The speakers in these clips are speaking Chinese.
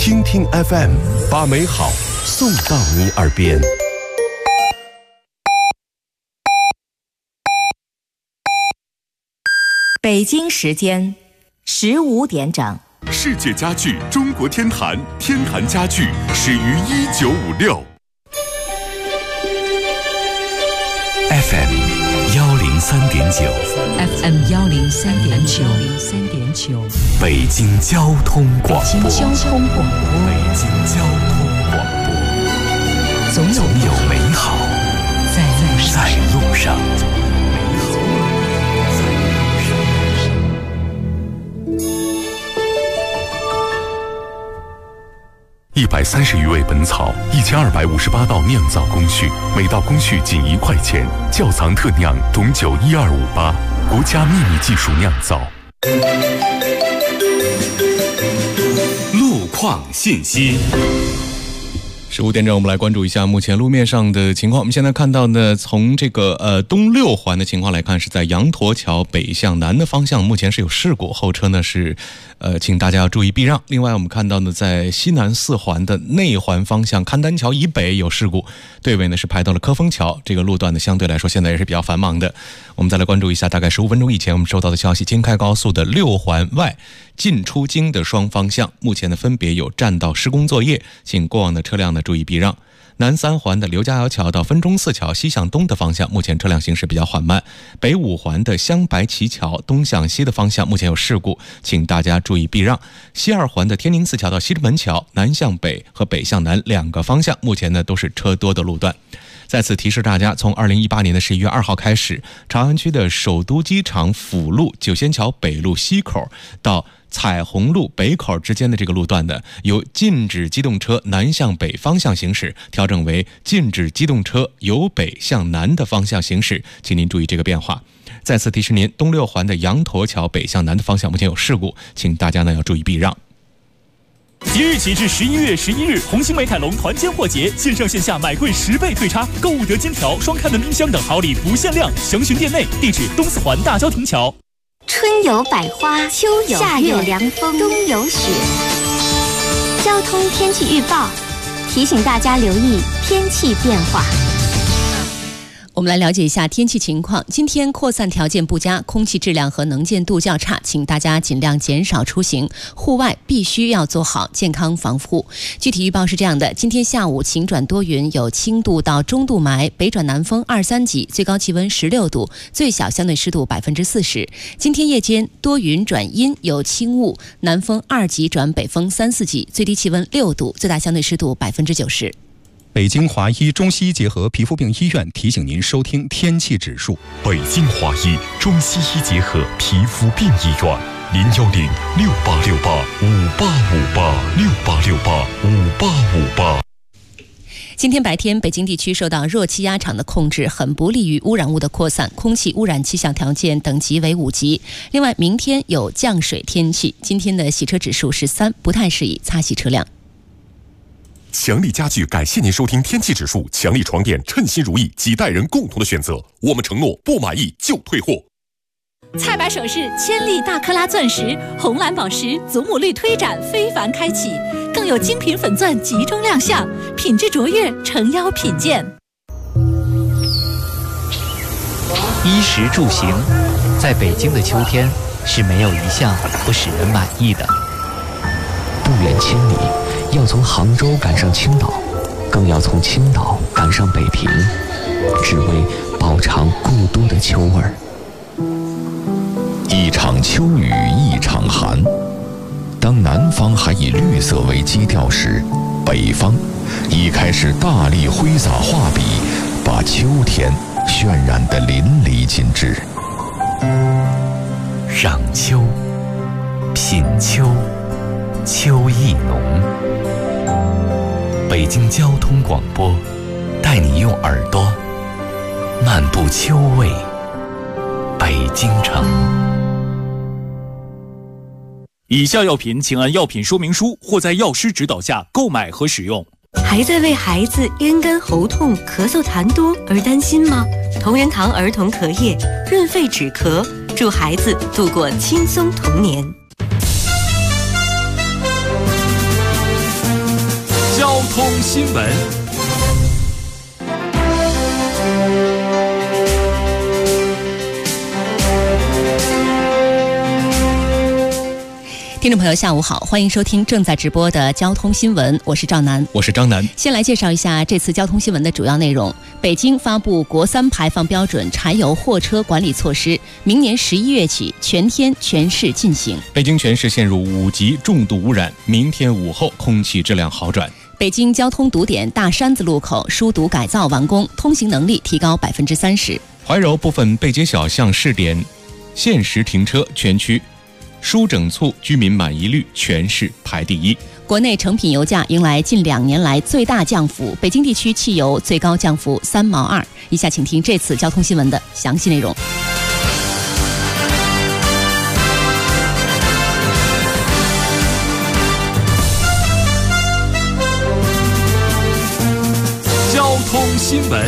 听听 FM， 把美好送到你耳边。 北京时间15点整。 世界家具中国天坛，天坛家具始于1956。 FM 103.9 FM 103.9 北京交通广播。 北京交通广播，总有美好在路上。 130余味本草，1258道酿造工序，每道工序仅1块钱。窖藏特酿董酒12588，国家秘密技术酿造。路况信息。 15点整，我们来关注一下目前路面上的情况。我们现在看到呢，从这个东6环的情况来看，是在羊驼桥北向南的方向，目前是有事故，后车呢是请大家要注意避让。另外我们看到呢，在西南4环的内环方向，邯郸桥以北有事故，队尾呢是排到了科丰桥，这个路段呢相对来说现在也是比较繁忙的。我们再来关注一下，大概15分钟以前我们收到的消息，京开高速的6环外进出京的双方向，目前呢分别有占道施工作业，请过往的车辆呢注意避让。南3环的刘家窑桥到分钟寺桥西向东的方向，目前车辆行驶比较缓慢。北5环的镶白旗桥东向西的方向，目前有事故，请大家注意避让。西2环的天宁寺桥到西直门桥南向北和北向南2个方向，目前呢都是车多的路段。再次提示大家，从2018年的11月2号开始，长安区的首都机场辅路九仙桥北路西口到彩虹路北口之间的这个路段呢，由禁止机动车南向北方向行驶调整为禁止机动车由北向南的方向行驶，请您注意这个变化。再次提示您，东6环的羊驼桥北向南的方向目前有事故，请大家呢要注意避让。 即日起至11月11日，红星美凯龙团坚货节，线上线下买贵10倍退差，购物得金条、双开门冰箱等好礼不限量，详询店内。地址：东4环大郊亭桥。 春有百花，秋有夏有凉风，冬有雪。交通天气预报提醒大家留意天气变化。 我们来了解一下天气情况。今天扩散条件不佳，空气质量和能见度较差，请大家尽量减少出行，户外必须要做好健康防护。具体预报是这样的：今天下午晴转多云，有轻度到中度霾，北转南风2、3级，最高气温16度，最小相对湿度40%。今天夜间多云转阴，有轻雾，南风2级转北风3、4级，最低气温6度，最大相对湿度90%。 北京华医中西医结合皮肤病医院提醒您收听天气指数。 北京华医中西医结合皮肤病医院，0106868585858，686858。 今天白天，北京地区受到热气压场的控制，很不利于污染物的扩散，空气污染气象条件等级为5级。另外，明天有降水天气，今天的洗车指数是3，不太适宜擦洗车辆。 强力家具感谢您收听天气指数，强力床垫称心如意，几代人共同的选择，我们承诺不满意就退货。 菜百首饰千粒大克拉钻石、红蓝宝石祖母绿推展非凡开启，更有精品粉钻集中亮相，品质卓越，诚邀品鉴。 衣食住行，在北京的秋天是没有一项不使人满意的。 不远千里，要从杭州赶上青岛，更要从青岛赶上北平，只为饱尝故都的秋味儿。 一场秋雨一场寒，当南方还以绿色为基调时，北方已开始大力挥洒画笔，把秋天渲染得淋漓尽致。 赏秋，品秋，秋意浓。北京交通广播带你用耳朵漫步秋味北京城。 以下药品请按药品说明书或在药师指导下购买和使用。 还在为孩子咽干喉痛、咳嗽痰多而担心吗？同仁堂儿童咳液润肺止咳，助孩子度过轻松童年。 通新闻。 听众朋友下午好，欢迎收听正在直播的交通新闻，我是赵楠， 我是张楠。 先来介绍一下这次交通新闻的主要内容。北京发布国3排放标准柴油货车管理措施，明年11月起全天全市进行。 北京全市陷入5级重度污染，明天午后空气质量好转。 北京交通堵点大山子路口疏堵改造完工，通行能力提高30%。 怀柔部分背街小巷试点限时停车全区疏整簇，居民满意率全市排第1。 国内成品油价迎来近2年来最大降幅，北京地区汽油最高降幅3毛2。以下请听这次交通新闻的详细内容。 交通新闻。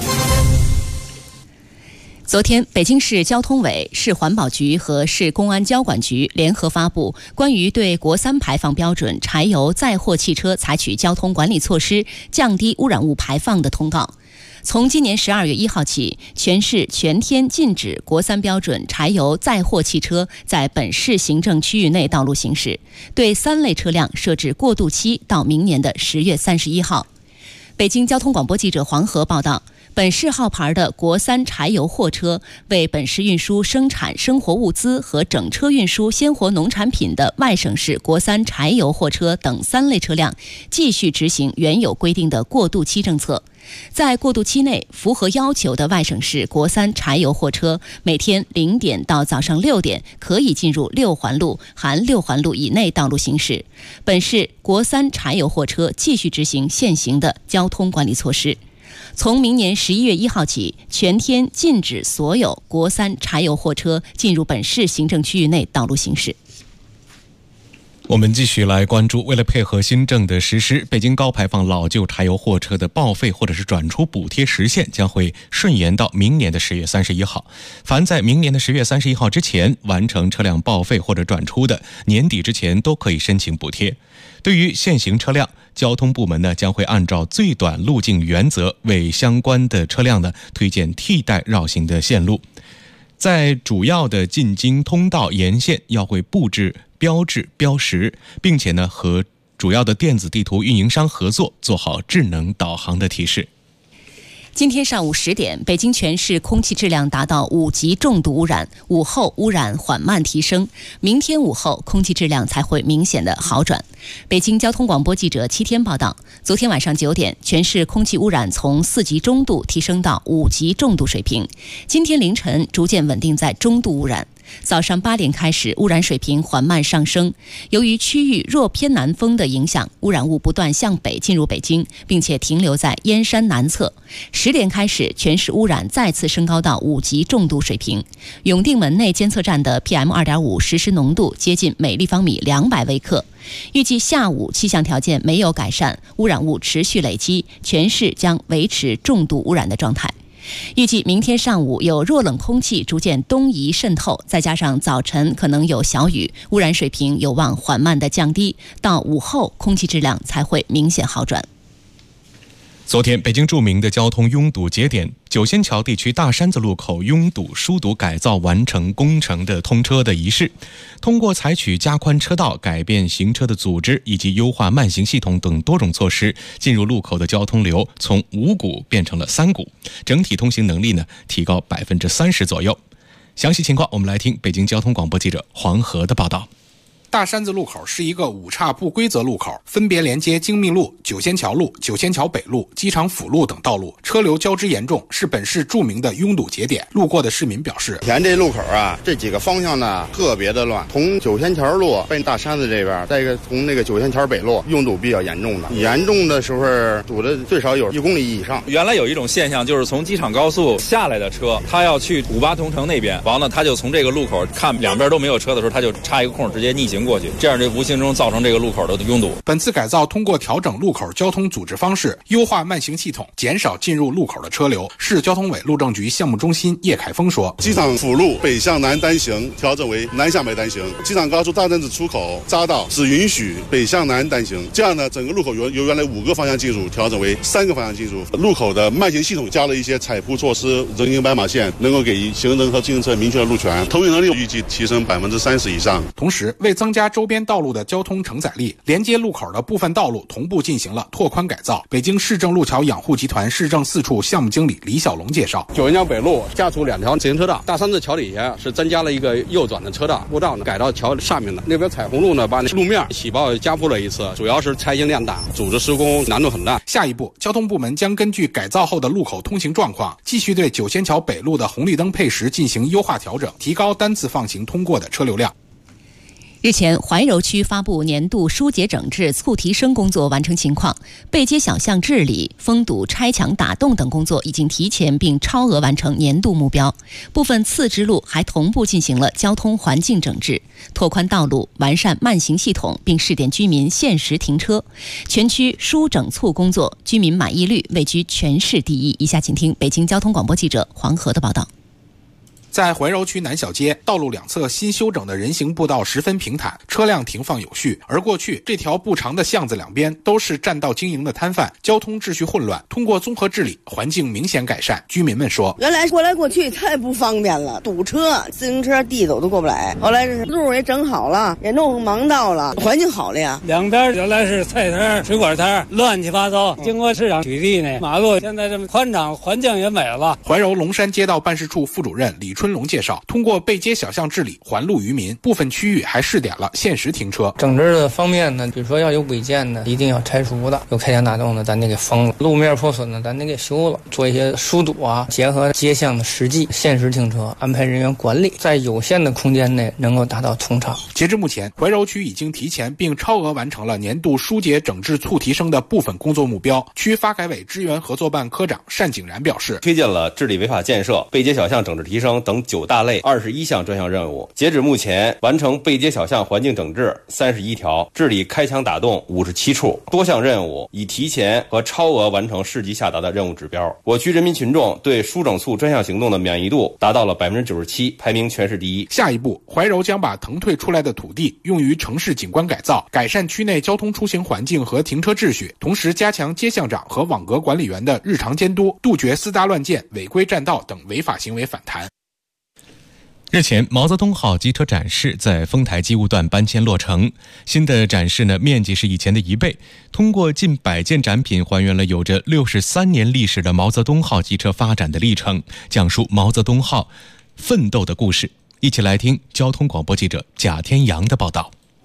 昨天，北京市交通委、市环保局和市公安交管局联合发布关于对国3排放标准柴油载货汽车采取交通管理措施，降低污染物排放的通告。从今年12月1号起，全市全天禁止国3标准柴油载货汽车在本市行政区域内道路行驶，对3类车辆设置过渡期到明年的10月31号。北京交通广播记者黄河报道，本市号牌的国3柴油货车为本市运输生产生活物资和整车运输鲜活农产品的外省市国3柴油货车等3类车辆继续执行原有规定的过渡期政策。在过渡期内，符合要求的外省市国3柴油货车每天0点到早上6点可以进入6环路含6环路以内道路行驶。本市国3柴油货车继续执行现行的交通管理措施。从明年11月1号起，全天禁止所有国3柴油货车进入本市行政区域内道路行驶。 我们继续来关注，为了配合新政的实施，北京高排放老旧柴油货车的报废或者是转出补贴时限将会顺延到明年的10月31号。凡在明年的10月31号之前完成车辆报废或者转出的，年底之前都可以申请补贴。对于现行车辆，交通部门将会按照最短路径原则，为相关的车辆推荐替代绕行的线路。在主要的进京通道沿线要会布置标志标识，并且和主要的电子地图运营商合作，做好智能导航的提示。 今天上午10点，北京全市空气质量达到5级重度污染，午后污染缓慢提升，明天午后空气质量才会明显的好转。北京交通广播记者7天报道，昨天晚上9点，全市空气污染从4级中度提升到5级重度水平，今天凌晨逐渐稳定在中度污染。早上8点开始，污染水平缓慢上升。由于区域弱偏南风的影响，污染物不断向北进入北京，并且停留在燕山南侧。10点开始，全市污染再次升高到5级重度水平。永定门内监测站的 PM2.5 实时浓度接近每立方米200微克。预计下午气象条件没有改善，污染物持续累积，全市将维持重度污染的状态。预计明天上午有弱冷空气逐渐东移渗透，再加上早晨可能有小雨，污染水平有望缓慢的降低，到午后空气质量才会明显好转。 昨天，北京著名的交通拥堵节点九仙桥地区大山子路口拥堵疏堵改造完成工程的通车的仪式，通过采取加宽车道、改变行车的组织以及优化慢行系统等多种措施，进入路口的交通流从5股变成了3股，整体通行能力提高30%左右。详细情况我们来听北京交通广播记者黄河的报道。 大山子路口是一个5岔不规则路口，分别连接精密路、九仙桥路、九仙桥北路、机场辅路等道路，车流交织严重，是本市著名的拥堵节点。路过的市民表示， 前这路口这几个方向特别的乱，从九仙桥路奔大山子这边，再一个从那个九仙桥北路拥堵比较严重的，严重的时候堵的最少有1公里以上。 原来有一种现象，就是从机场高速下来的车，他要去58同城那边，完了他就从这个路口看两边都没有车的时候，他就插一个空直接逆行行过去，这样就无形中造成这个路口的拥堵。 本次改造通过调整路口交通组织方式，优化慢行系统，减少进入路口的车流。市交通委路政局项目中心叶凯峰说， 机场辅路北向南单行调整为南向北单行，机场高速大站子出口匝道只允许北向南单行，这样呢，整个路口由原来5个方向进入调整为3个方向进入。路口的慢行系统加了一些踩铺措施，人行斑马线，能够给行人和自行车明确的路权，通行能力预计提升30%以上。 同时，为增加周边道路的交通承载力，连接路口的部分道路同步进行了拓宽改造。北京市政路桥养护集团市政4处项目经理李小龙介绍， 九元桥北路加出2条自行车道，大三字桥底下是增加了一个右转的车道，步道呢改到桥上面的。那边彩虹路呢，把那路面起爆加铺了一次，主要是拆行量大，组织施工难度很大。 下一步，交通部门将根据改造后的路口通行状况，继续对九仙桥北路的红绿灯配时进行优化调整，提高单次放行通过的车流量。 日前，怀柔区发布年度疏解整治促提升工作完成情况，背街小巷治理、封堵、拆墙打洞等工作已经提前并超额完成年度目标。部分次支路还同步进行了交通环境整治，拓宽道路、完善慢行系统，并试点居民限时停车。全区疏整促工作居民满意率位居全市第一。以下请听北京交通广播记者黄河的报道。 在怀柔区南小街，道路两侧新修整的人行步道十分平坦，车辆停放有序。而过去这条不长的巷子两边都是占道经营的摊贩，交通秩序混乱。通过综合治理，环境明显改善。居民们说， 原来过来过去太不方便了，堵车，自行车地走都过不来。后来路也整好了，也弄盲道了，环境好了呀。 两边原来是菜摊、水果摊，乱七八糟。经过市场取缔呢，马路现在这么宽敞，环境也美了。 怀柔龙山街道办事处副主任李春龙介绍，通过背街小巷治理，还路于民，部分区域还试点了限时停车。 整治的方面呢，比如说要有违建的，一定要拆除的；有开墙打洞的，咱得给封了；路面破损的，咱得给修了。做一些疏堵啊，结合街巷的实际，限时停车，安排人员管理，在有限的空间内能够达到通畅。 截至目前，怀柔区已经提前并超额完成了年度疏解整治促提升的部分工作目标。区发改委支援合作办科长单景然表示， 推进了治理违法建设、背街小巷整治提升等9大类21项专项任务。截止目前，完成背街小巷环境整治31条，治理开墙打洞57处，多项任务已提前和超额完成市级下达的任务指标。我区人民群众对疏整促专项行动的满意度达到了97%，排名全市第一。 下一步，怀柔将把腾退出来的土地用于城市景观改造，改善区内交通出行环境和停车秩序，同时加强街巷长和网格管理员的日常监督，杜绝私搭乱建、违规占道等违法行为反弹。 日前，毛泽东号机车展示在丰台机务段搬迁落成。新的展示面积是以前的1倍，通过近100件展品还原了有着63年历史的毛泽东号机车发展的历程，讲述毛泽东号奋斗的故事。一起来听交通广播记者贾天阳的报道。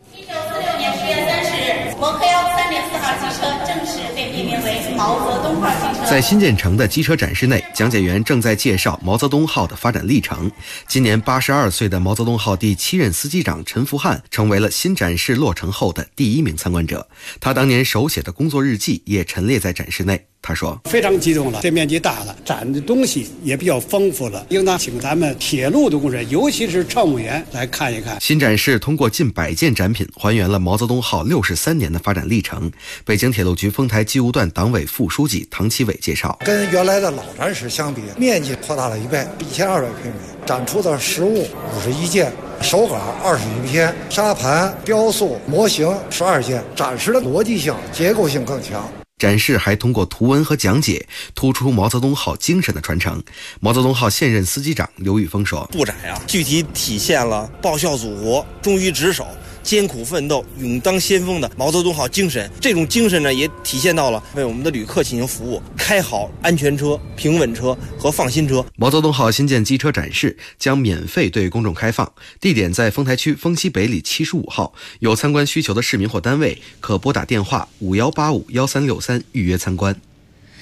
1946年10月30日，蒙黑304号机车正式被命名为毛泽东号机车。 在新建成的机车展示内，讲解员正在介绍毛泽东号的发展历程。今年82岁的毛泽东号第7任司机长陈福汉成为了新展示落成后的第1名参观者。他当年手写的工作日记也陈列在展示内。他说， 非常激动了，这面积大了，展的东西也比较丰富了，应当请咱们铁路的工人，尤其是乘务员来看一看。 新展示通过近100件展品还原了毛泽东号63年的发展历程。北京铁路局丰台机务段党委副书记唐其伟介绍， 跟原来的老展示相比，面积扩大了1倍，1200平米，展出的实物51件，手稿21篇，沙盘、雕塑、模型12件，展示的逻辑性、结构性更强。 展示还通过图文和讲解突出毛泽东号精神的传承。毛泽东号现任司机长刘玉峰说， 布展具体体现了报效祖国、忠于职守、艰苦奋斗、勇当先锋的毛泽东号精神。这种精神呢，也体现到了为我们的旅客进行服务，开好安全车、平稳车和放心车。 毛泽东号新建机车展示将免费对公众开放，地点在丰台区丰西北里75号。有参观需求的市民或单位可拨打电话51851363预约参观。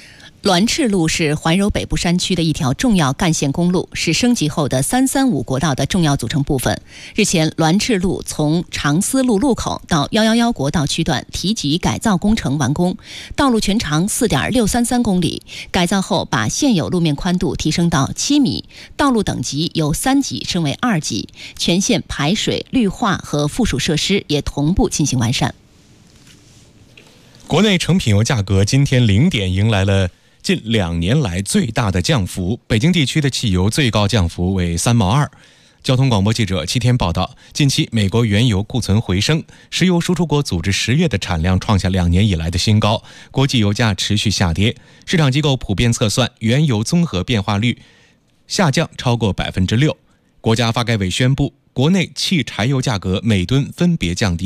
滦赤路是怀柔北部山区的一条重要干线公路，是升级后的335国道的重要组成部分。日前，滦赤路从长思路路口到111国道区段提级改造工程完工，道路全长4.633公里，改造后把现有路面宽度提升到7米，道路等级由3级升为2级，全线排水、绿化和附属设施也同步进行完善。 国内成品油价格今天0点迎来了近2年来最大的降幅，北京地区的汽油最高降幅为3毛2。交通广播记者7天报道，近期美国原油库存回升，石油输出国组织10月的产量创下2年以来的新高，国际油价持续下跌。市场机构普遍测算，原油综合变化率下降超过6%。国家发改委宣布，国内汽柴油价格每吨分别降低